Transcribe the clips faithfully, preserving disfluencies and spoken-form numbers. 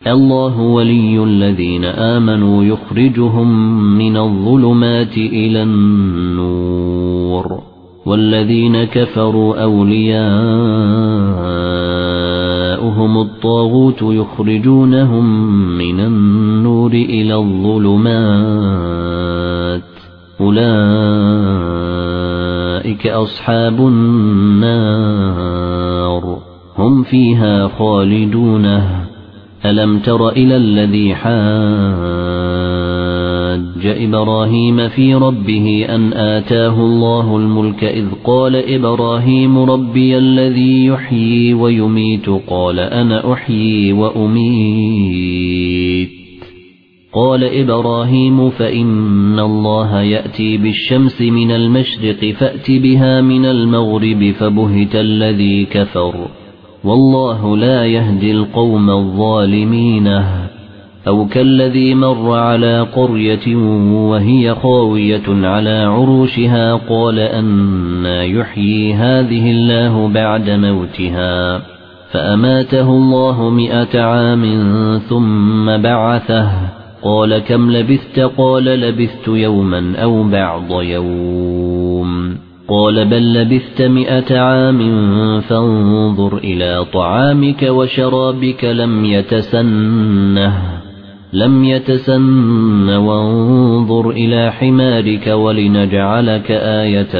الله ولي الذين آمنوا يخرجهم من الظلمات إلى النور والذين كفروا أولياؤهم الطاغوت يخرجونهم من النور إلى الظلمات أولئك أصحاب النار هم فيها خالدون. ألم تر إلى الذي حاج إبراهيم في ربه أن آتاه الله الملك إذ قال إبراهيم ربي الذي يحيي ويميت قال أنا أحيي وأميت قال إبراهيم فإن الله يأتي بالشمس من المشرق فأت بها من المغرب فبهت الذي كفر والله لا يهدي القوم الظالمين. أو كالذي مر على قرية وهي خاوية على عروشها قال أنى يحيي هذه الله بعد موتها فأماته الله مئة عام ثم بعثه قال كم لبثت قال لبثت يوما أو بعض يوم قال بل لبثت مئة عام فانظر إلى طعامك وشرابك لم يتسنه لم يتسن وانظر إلى حمارك ولنجعلك آية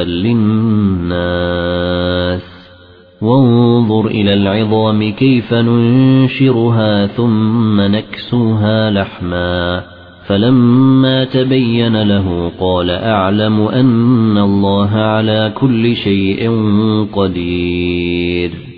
للناس وانظر إلى العظام كيف ننشرها ثم نكسوها لحما فلما تبين له قال أعلم أن الله على كل شيء قدير.